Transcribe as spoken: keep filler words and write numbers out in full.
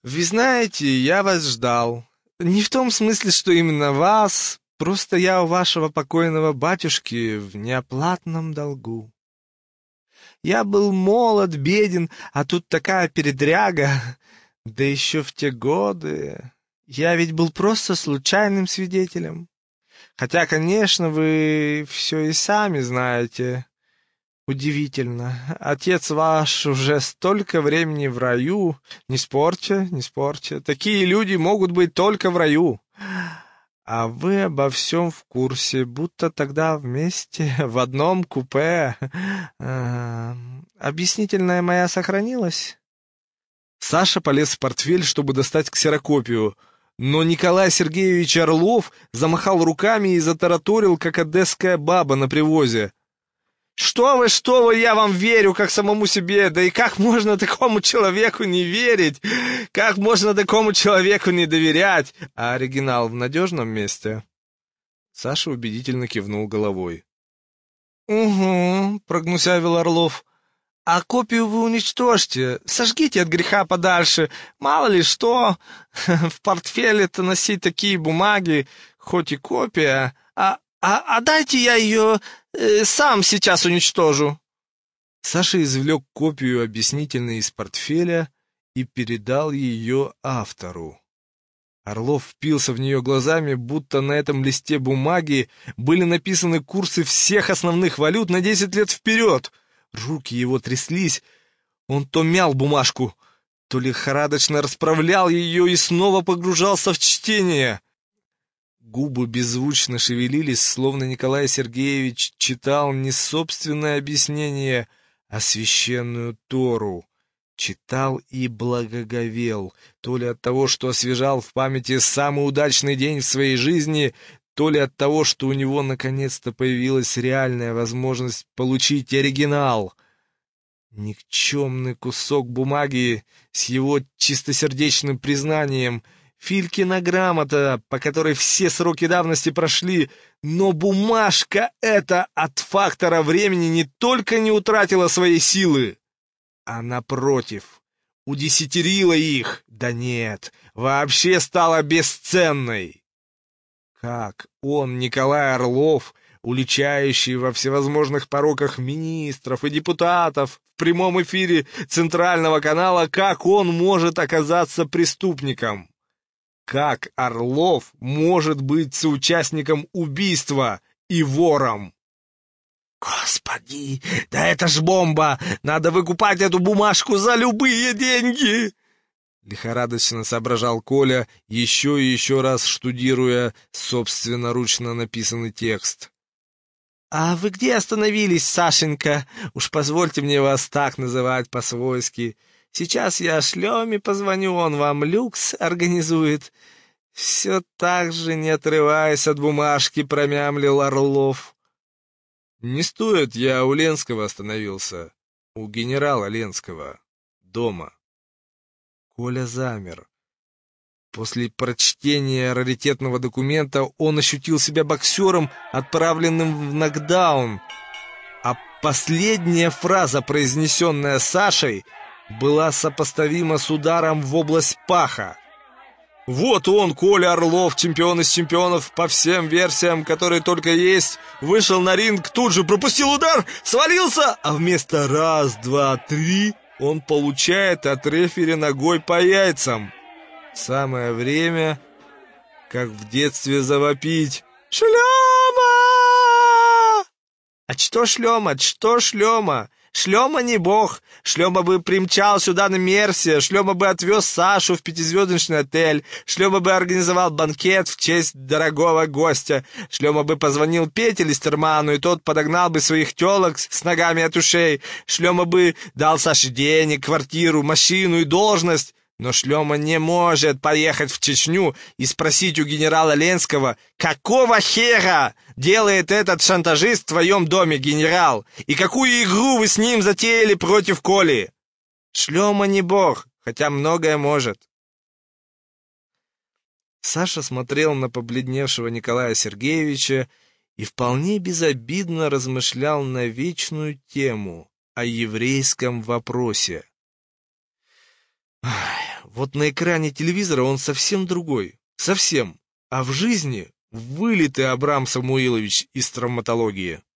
Вы знаете, я вас ждал. Не в том смысле, что именно вас, просто я у вашего покойного батюшки в неоплатном долгу. Я был молод, беден, а тут такая передряга. Да еще в те годы. Я ведь был просто случайным свидетелем. Хотя, конечно, вы все и сами знаете. Удивительно. Отец ваш уже столько времени в раю. Не спорьте, не спорьте. Такие люди могут быть только в раю. А вы обо всем в курсе, будто тогда вместе в одном купе. А, объяснительная моя сохранилась? Саша полез в портфель, чтобы достать ксерокопию, но Николай Сергеевич Орлов замахал руками и затараторил, как одесская баба на привозе. «Что вы, что вы, я вам верю, как самому себе, да и как можно такому человеку не верить? Как можно такому человеку не доверять? А оригинал в надежном месте?» Саша убедительно кивнул головой. «Угу», — прогнусявил Орлов. «А копию вы уничтожьте, сожгите от греха подальше, мало ли что, в портфеле-то носить такие бумаги, хоть и копия, а, а, а дайте я ее э, сам сейчас уничтожу». Саша извлек копию объяснительной из портфеля и передал ее автору. Орлов впился в нее глазами, будто на этом листе бумаги были написаны курсы всех основных валют на десять лет вперед. Руки его тряслись, он то мял бумажку, то лихорадочно расправлял ее и снова погружался в чтение. Губы беззвучно шевелились, словно Николай Сергеевич читал не собственное объяснение, а священную Тору. Читал и благоговел, то ли от того, что освежал в памяти самый удачный день в своей жизни, то ли от того, что у него наконец-то появилась реальная возможность получить оригинал. Никчемный кусок бумаги с его чистосердечным признанием, Филькина грамота, по которой все сроки давности прошли, но бумажка эта от фактора времени не только не утратила своей силы, а, напротив, удесятерила их, да нет, вообще стала бесценной. Как он, Николай Орлов, уличающий во всевозможных пороках министров и депутатов в прямом эфире Центрального канала, как он может оказаться преступником? Как Орлов может быть соучастником убийства и вором? «Господи, да это ж бомба! Надо выкупать эту бумажку за любые деньги!» Лихорадочно соображал Коля, еще и еще раз штудируя собственноручно написанный текст. «А вы где остановились, Сашенька? Уж позвольте мне вас так называть по-свойски. Сейчас я Шлеме позвоню, он вам люкс организует». Все так же, не отрываясь от бумажки, промямлил Орлов. «Не стоит, я у Ленского остановился. У генерала Ленского. Дома». Коля замер. После прочтения раритетного документа он ощутил себя боксером, отправленным в нокдаун. А последняя фраза, произнесенная Сашей, была сопоставима с ударом в область паха. Вот он, Коля Орлов, чемпион из чемпионов по всем версиям, которые только есть, вышел на ринг, тут же пропустил удар, свалился, а вместо раз, два, три он получает от рефери ногой по яйцам. Самое время, как в детстве, завопить: «Шлема!» «А что Шлема? Что Шлема? Шлема не бог. Шлема бы примчал сюда на Мерсе, Шлема бы отвез Сашу в пятизвездочный отель, Шлема бы организовал банкет в честь дорогого гостя, Шлема бы позвонил Пете Листерману, и тот подогнал бы своих телок с ногами от ушей, Шлема бы дал Саше денег, квартиру, машину и должность. Но Шлема не может поехать в Чечню и спросить у генерала Ленского, какого хера делает этот шантажист в твоем доме, генерал, и какую игру вы с ним затеяли против Коли. Шлема не бог, хотя многое может». Саша смотрел на побледневшего Николая Сергеевича и вполне безобидно размышлял на вечную тему о еврейском вопросе. Вот на экране телевизора он совсем другой. Совсем. А в жизни вылитый Абрам Самуилович из травматологии.